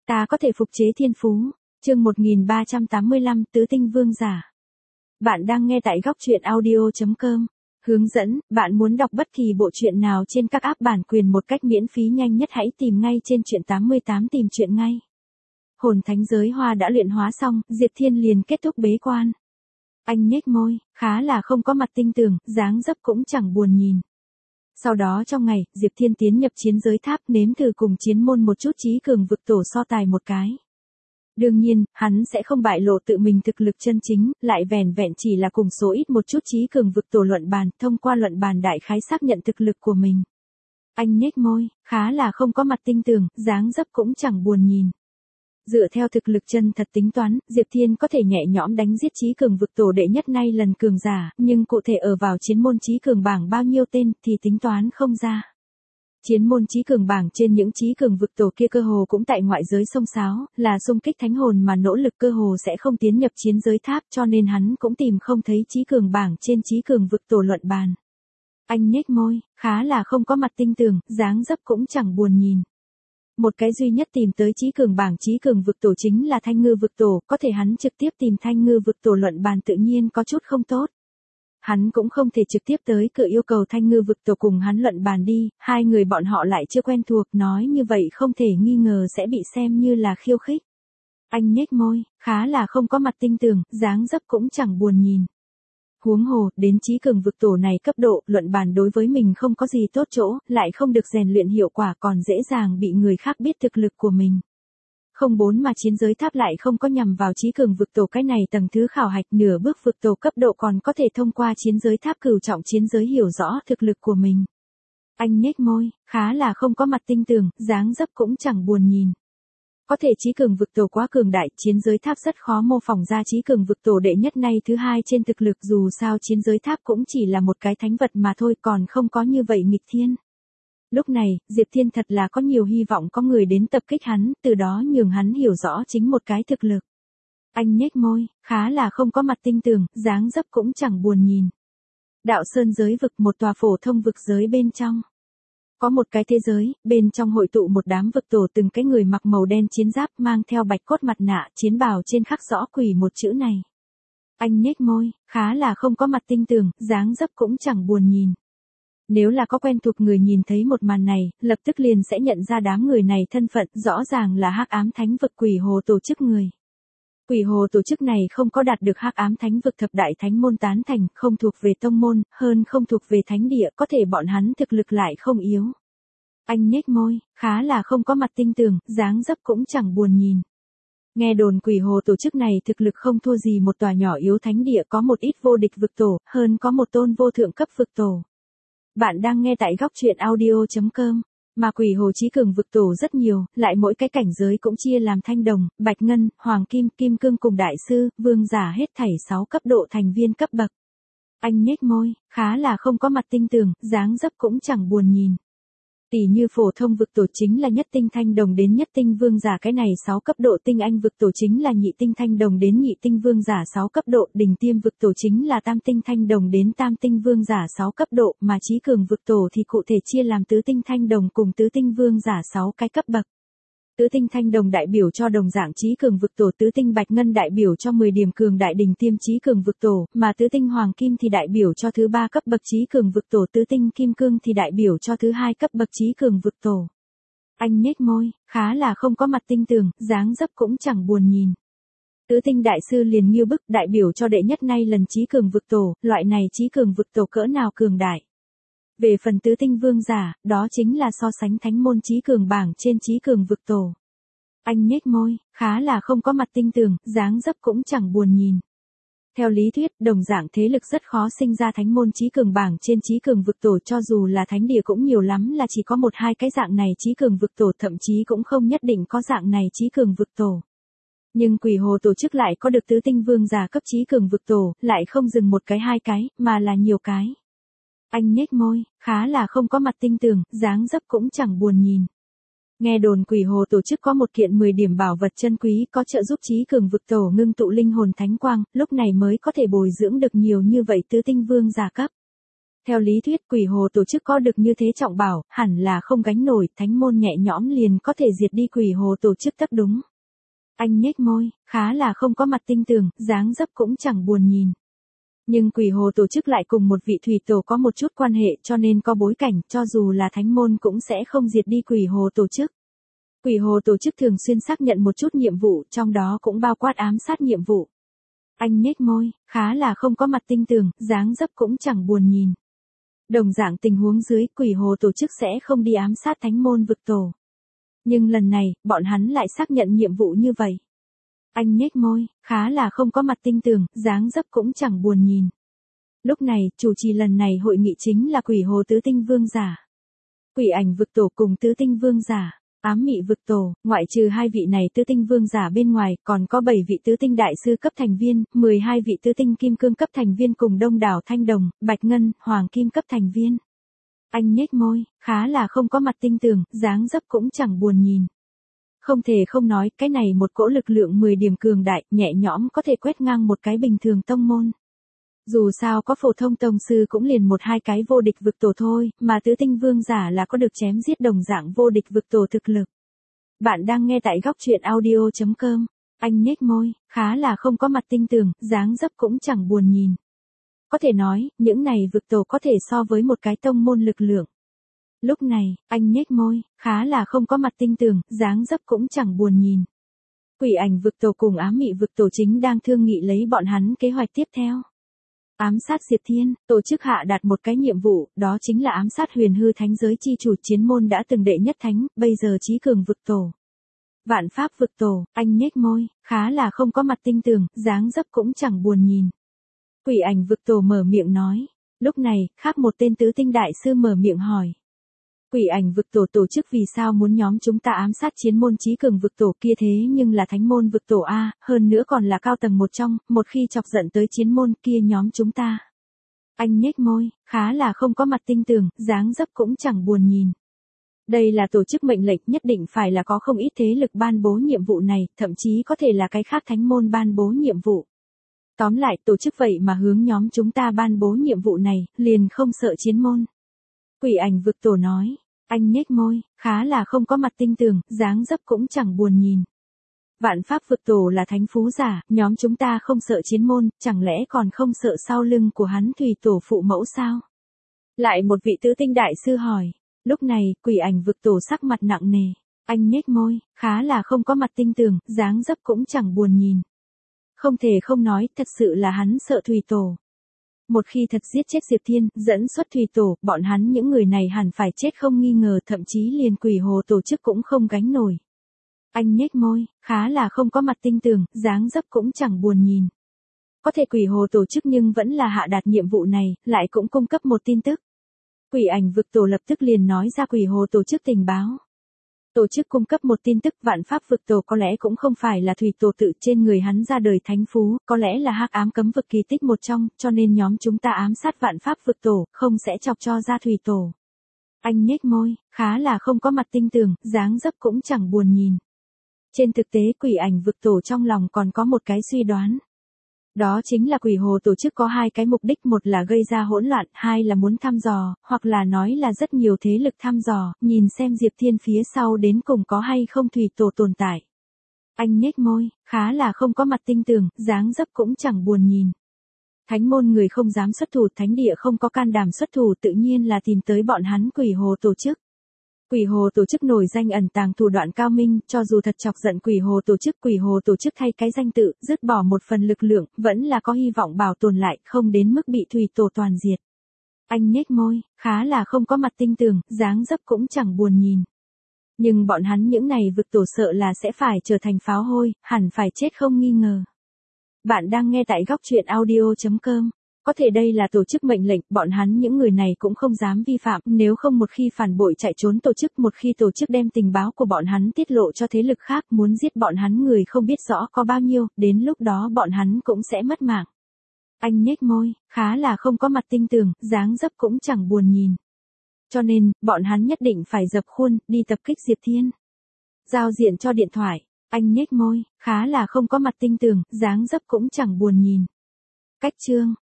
Ta có thể phục chế thiên phú. Chương 1385 Tứ tinh vương giả. Bạn đang nghe tại góc truyện audio.com. Hướng dẫn, bạn muốn đọc bất kỳ bộ truyện nào trên các app bản quyền một cách miễn phí nhanh nhất hãy tìm ngay trên truyện 88 tìm truyện ngay. Hồn thánh giới hoa đã luyện hóa xong, Diệp Thiên liền kết thúc bế quan. Anh nhếch môi, khá là không có mặt tinh tường, dáng dấp cũng chẳng buồn nhìn. Sau đó trong ngày, Diệp Thiên tiến nhập chiến giới tháp nếm thử cùng chiến môn một chút trí cường vực tổ so tài một cái. Đương nhiên, hắn sẽ không bại lộ tự mình thực lực chân chính, lại vẻn vẹn chỉ là cùng số ít một chút trí cường vực tổ luận bàn, thông qua luận bàn đại khái xác nhận thực lực của mình. Anh nhếch môi, khá là không có mặt tinh tường, dáng dấp cũng chẳng buồn nhìn. Dựa theo thực lực chân thật tính toán, Diệp Thiên có thể nhẹ nhõm đánh giết trí cường vực tổ đệ nhất nay lần cường giả, nhưng cụ thể ở vào chiến môn trí cường bảng bao nhiêu tên thì tính toán không ra. Chiến môn trí cường bảng trên những trí cường vực tổ kia cơ hồ cũng tại ngoại giới xông xáo, là xung kích thánh hồn mà nỗ lực cơ hồ sẽ không tiến nhập chiến giới tháp cho nên hắn cũng tìm không thấy trí cường bảng trên trí cường vực tổ luận bàn. Anh nhếch môi, khá là không có mặt tinh tường, dáng dấp cũng chẳng buồn nhìn. Một cái duy nhất tìm tới trí cường bảng trí cường vực tổ chính là Thanh Ngư vực tổ, có thể hắn trực tiếp tìm Thanh Ngư vực tổ luận bàn tự nhiên có chút không tốt. Hắn cũng không thể trực tiếp tới cửa yêu cầu Thanh Ngư vực tổ cùng hắn luận bàn đi, hai người bọn họ lại chưa quen thuộc, nói như vậy không thể nghi ngờ sẽ bị xem như là khiêu khích. Anh nhếch môi, khá là không có mặt tinh tường, dáng dấp cũng chẳng buồn nhìn. Huống hồ, đến trí cường vực tổ này cấp độ, luận bàn đối với mình không có gì tốt chỗ, lại không được rèn luyện hiệu quả còn dễ dàng bị người khác biết thực lực của mình. Không bốn mà chiến giới tháp lại không có nhằm vào trí cường vực tổ cái này tầng thứ khảo hạch nửa bước vực tổ cấp độ còn có thể thông qua chiến giới tháp cửu trọng chiến giới hiểu rõ thực lực của mình. Anh nhếch môi, khá là không có mặt tinh tường, dáng dấp cũng chẳng buồn nhìn. Có thể trí cường vực tổ quá cường đại, chiến giới tháp rất khó mô phỏng ra trí cường vực tổ đệ nhất nay thứ hai trên thực lực dù sao chiến giới tháp cũng chỉ là một cái thánh vật mà thôi còn không có như vậy nghịch thiên. Lúc này, Diệp Thiên thật là có nhiều hy vọng có người đến tập kích hắn, từ đó nhường hắn hiểu rõ chính một cái thực lực. Anh nhếch môi, khá là không có mặt tinh tường, dáng dấp cũng chẳng buồn nhìn. Đạo Sơn giới vực một tòa phổ thông vực giới bên trong. Có một cái thế giới, bên trong hội tụ một đám vực tổ từng cái người mặc màu đen chiến giáp mang theo bạch cốt mặt nạ chiến bào trên khắc rõ quỷ một chữ này. Anh nhếch môi, khá là không có mặt tinh tường, dáng dấp cũng chẳng buồn nhìn. Nếu là có quen thuộc người nhìn thấy một màn này, lập tức liền sẽ nhận ra đám người này thân phận rõ ràng là Hắc Ám Thánh vực Quỷ Hồ tổ chức người. Quỷ Hồ tổ chức này không có đạt được Hắc Ám Thánh vực thập đại thánh môn tán thành, không thuộc về tông môn, hơn không thuộc về thánh địa, có thể bọn hắn thực lực lại không yếu. Anh nhếch môi, khá là không có mặt tinh tường, dáng dấp cũng chẳng buồn nhìn. Nghe đồn Quỷ Hồ tổ chức này thực lực không thua gì một tòa nhỏ yếu thánh địa có một ít vô địch vực tổ, hơn có một tôn vô thượng cấp vực tổ. Bạn đang nghe tại góc truyện audio.com. Mà Quỷ Hồ trí cường vực tổ rất nhiều, lại mỗi cái cảnh giới cũng chia làm thanh đồng, bạch ngân, hoàng kim, kim cương cùng đại sư, vương giả hết thảy 6 cấp độ thành viên cấp bậc. Anh nhếch môi, khá là không có mặt tinh tường, dáng dấp cũng chẳng buồn nhìn. Tỷ như phổ thông vực tổ chính là nhất tinh thanh đồng đến nhất tinh vương giả cái này 6 cấp độ tinh anh vực tổ chính là nhị tinh thanh đồng đến nhị tinh vương giả 6 cấp độ đỉnh tiêm vực tổ chính là tam tinh thanh đồng đến tam tinh vương giả 6 cấp độ mà trí cường vực tổ thì cụ thể chia làm tứ tinh thanh đồng cùng tứ tinh vương giả 6 cái cấp bậc. Tứ tinh thanh đồng đại biểu cho đồng dạng trí cường vực tổ tứ tinh bạch ngân đại biểu cho 10 điểm cường đại đỉnh tiêm trí cường vực tổ, mà tứ tinh hoàng kim thì đại biểu cho thứ 3 cấp bậc trí cường vực tổ tứ tinh kim cương thì đại biểu cho thứ 2 cấp bậc trí cường vực tổ. Anh nhếch môi, khá là không có mặt tinh tường, dáng dấp cũng chẳng buồn nhìn. Tứ tinh đại sư liền nghiêu bức đại biểu cho đệ nhất nay lần trí cường vực tổ, loại này trí cường vực tổ cỡ nào cường đại. Về phần tứ tinh vương giả, đó chính là so sánh thánh môn trí cường bảng trên trí cường vực tổ. Anh nhếch môi, khá là không có mặt tinh tường, dáng dấp cũng chẳng buồn nhìn. Theo lý thuyết, đồng dạng thế lực rất khó sinh ra thánh môn trí cường bảng trên trí cường vực tổ cho dù là thánh địa cũng nhiều lắm là chỉ có một hai cái dạng này trí cường vực tổ thậm chí cũng không nhất định có dạng này trí cường vực tổ. Nhưng Quỷ Hồ tổ chức lại có được tứ tinh vương giả cấp trí cường vực tổ, lại không dừng một cái hai cái, mà là nhiều cái. Anh nhếch môi, khá là không có mặt tinh tường, dáng dấp cũng chẳng buồn nhìn. Nghe đồn Quỷ Hồ tổ chức có một kiện 10 điểm bảo vật chân quý có trợ giúp trí cường vực tổ ngưng tụ linh hồn thánh quang, lúc này mới có thể bồi dưỡng được nhiều như vậy tứ tinh vương giả cấp. Theo lý thuyết quỷ hồ tổ chức có được như thế trọng bảo, hẳn là không gánh nổi, thánh môn nhẹ nhõm liền có thể diệt đi quỷ hồ tổ chức tất đúng. Anh nhếch môi, khá là không có mặt tinh tường, dáng dấp cũng chẳng buồn nhìn. Nhưng quỷ hồ tổ chức lại cùng một vị thủy tổ có một chút quan hệ cho nên có bối cảnh, cho dù là thánh môn cũng sẽ không diệt đi quỷ hồ tổ chức. Quỷ hồ tổ chức thường xuyên xác nhận một chút nhiệm vụ, trong đó cũng bao quát ám sát nhiệm vụ. Anh nhếch môi, khá là không có mặt tinh tường, dáng dấp cũng chẳng buồn nhìn. Đồng dạng tình huống dưới, quỷ hồ tổ chức sẽ không đi ám sát thánh môn vực tổ. Nhưng lần này, bọn hắn lại xác nhận nhiệm vụ như vậy. Anh nhếch môi, khá là không có mặt tinh tường, dáng dấp cũng chẳng buồn nhìn. Lúc này, chủ trì lần này hội nghị chính là quỷ hồ tứ tinh vương giả. Quỷ ảnh vực tổ cùng tứ tinh vương giả. Ám mị vực tổ, ngoại trừ 2 vị này tứ tinh vương giả bên ngoài, còn có 7 vị tứ tinh đại sư cấp thành viên, 12 vị tứ tinh kim cương cấp thành viên cùng đông đảo thanh đồng, bạch ngân, hoàng kim cấp thành viên. Anh nhếch môi, khá là không có mặt tinh tường, dáng dấp cũng chẳng buồn nhìn. Không thể không nói, cái này một cỗ lực lượng 10 điểm cường đại, nhẹ nhõm có thể quét ngang một cái bình thường tông môn. Dù sao có phổ thông tông sư cũng liền 1-2 cái vô địch vực tổ thôi, mà tứ tinh vương giả là có được chém giết đồng dạng vô địch vực tổ thực lực. Bạn đang nghe tại góc truyện audio.com. Anh nhếch môi, khá là không có mặt tinh tường, dáng dấp cũng chẳng buồn nhìn. Có thể nói, những này vực tổ có thể so với một cái tông môn lực lượng. Lúc này, anh nhếch môi, khá là không có mặt tinh tường, dáng dấp cũng chẳng buồn nhìn. Quỷ ảnh vực tổ cùng ám mị vực tổ chính đang thương nghị lấy bọn hắn kế hoạch tiếp theo. Ám sát diệt thiên, tổ chức hạ đạt một cái nhiệm vụ, đó chính là ám sát huyền hư thánh giới chi chủ chiến môn đã từng đệ nhất thánh, bây giờ chí cường vực tổ. Vạn pháp vực tổ, anh nhếch môi, khá là không có mặt tinh tường, dáng dấp cũng chẳng buồn nhìn. Quỷ ảnh vực tổ mở miệng nói. Lúc này, khác một tên tứ tinh đại sư mở miệng hỏi. Quỷ ảnh vực tổ tổ chức vì sao muốn nhóm chúng ta ám sát chiến môn chí cường vực tổ kia thế nhưng là thánh môn vực tổ A, hơn nữa còn là cao tầng một trong, một khi chọc giận tới chiến môn kia nhóm chúng ta. Anh nhếch môi, khá là không có mặt tinh tường, dáng dấp cũng chẳng buồn nhìn. Đây là tổ chức mệnh lệnh, nhất định phải là có không ít thế lực ban bố nhiệm vụ này, thậm chí có thể là cái khác thánh môn ban bố nhiệm vụ. Tóm lại, tổ chức vậy mà hướng nhóm chúng ta ban bố nhiệm vụ này, liền không sợ chiến môn. Quỷ ảnh vực tổ nói, anh nhếch môi, khá là không có mặt tinh tường, dáng dấp cũng chẳng buồn nhìn. Vạn pháp vực tổ là thánh phú giả, nhóm chúng ta không sợ chiến môn, chẳng lẽ còn không sợ sau lưng của hắn thủy tổ phụ mẫu sao? Lại một vị tứ tinh đại sư hỏi. Lúc này, quỷ ảnh vực tổ sắc mặt nặng nề. Anh nhếch môi, khá là không có mặt tinh tường, dáng dấp cũng chẳng buồn nhìn. Không thể không nói, thật sự là hắn sợ thủy tổ. Một khi thật giết chết Diệp Thiên, dẫn xuất thủy tổ, bọn hắn những người này hẳn phải chết không nghi ngờ, thậm chí liền quỷ hồ tổ chức cũng không gánh nổi. Anh nhếch môi, khá là không có mặt tinh tường, dáng dấp cũng chẳng buồn nhìn. Có thể quỷ hồ tổ chức nhưng vẫn là hạ đạt nhiệm vụ này, lại cũng cung cấp một tin tức. Quỷ ảnh vực tổ lập tức liền nói ra quỷ hồ tổ chức tình báo. Tổ chức cung cấp một tin tức vạn pháp vực tổ có lẽ cũng không phải là thủy tổ tự trên người hắn ra đời thánh phú, có lẽ là hắc ám cấm vực kỳ tích một trong, cho nên nhóm chúng ta ám sát vạn pháp vực tổ, không sẽ chọc cho ra thủy tổ. Anh nhếch môi, khá là không có mặt tinh tường, dáng dấp cũng chẳng buồn nhìn. Trên thực tế quỷ ảnh vực tổ trong lòng còn có một cái suy đoán. Đó chính là quỷ hồ tổ chức có 2 cái mục đích, một là gây ra hỗn loạn, 2 là muốn thăm dò, hoặc là nói là rất nhiều thế lực thăm dò, nhìn xem Diệp Thiên phía sau đến cùng có hay không thủy tổ tồn tại. Anh nhếch môi, khá là không có mặt tinh tường, dáng dấp cũng chẳng buồn nhìn. Thánh môn người không dám xuất thủ, thánh địa không có can đảm xuất thủ, tự nhiên là tìm tới bọn hắn quỷ hồ tổ chức. Quỷ hồ tổ chức nổi danh ẩn tàng thủ đoạn cao minh, cho dù thật chọc giận quỷ hồ tổ chức thay cái danh tự, dứt bỏ một phần lực lượng, vẫn là có hy vọng bảo tồn lại, không đến mức bị thủy tổ toàn diệt. Anh nhếch môi, khá là không có mặt tinh tường, dáng dấp cũng chẳng buồn nhìn. Nhưng bọn hắn những này vực tổ sợ là sẽ phải trở thành pháo hôi, hẳn phải chết không nghi ngờ. Bạn đang nghe tại góc truyện audio.com. Có thể đây là tổ chức mệnh lệnh, bọn hắn những người này cũng không dám vi phạm, nếu không một khi phản bội chạy trốn tổ chức, một khi tổ chức đem tình báo của bọn hắn tiết lộ cho thế lực khác, muốn giết bọn hắn người không biết rõ có bao nhiêu, đến lúc đó bọn hắn cũng sẽ mất mạng. Anh nhếch môi, khá là không có mặt tinh tường, dáng dấp cũng chẳng buồn nhìn. Cho nên, bọn hắn nhất định phải dập khuôn, đi tập kích Diệp Thiên. Giao diện cho điện thoại, anh nhếch môi, khá là không có mặt tinh tường, dáng dấp cũng chẳng buồn nhìn. Cách chương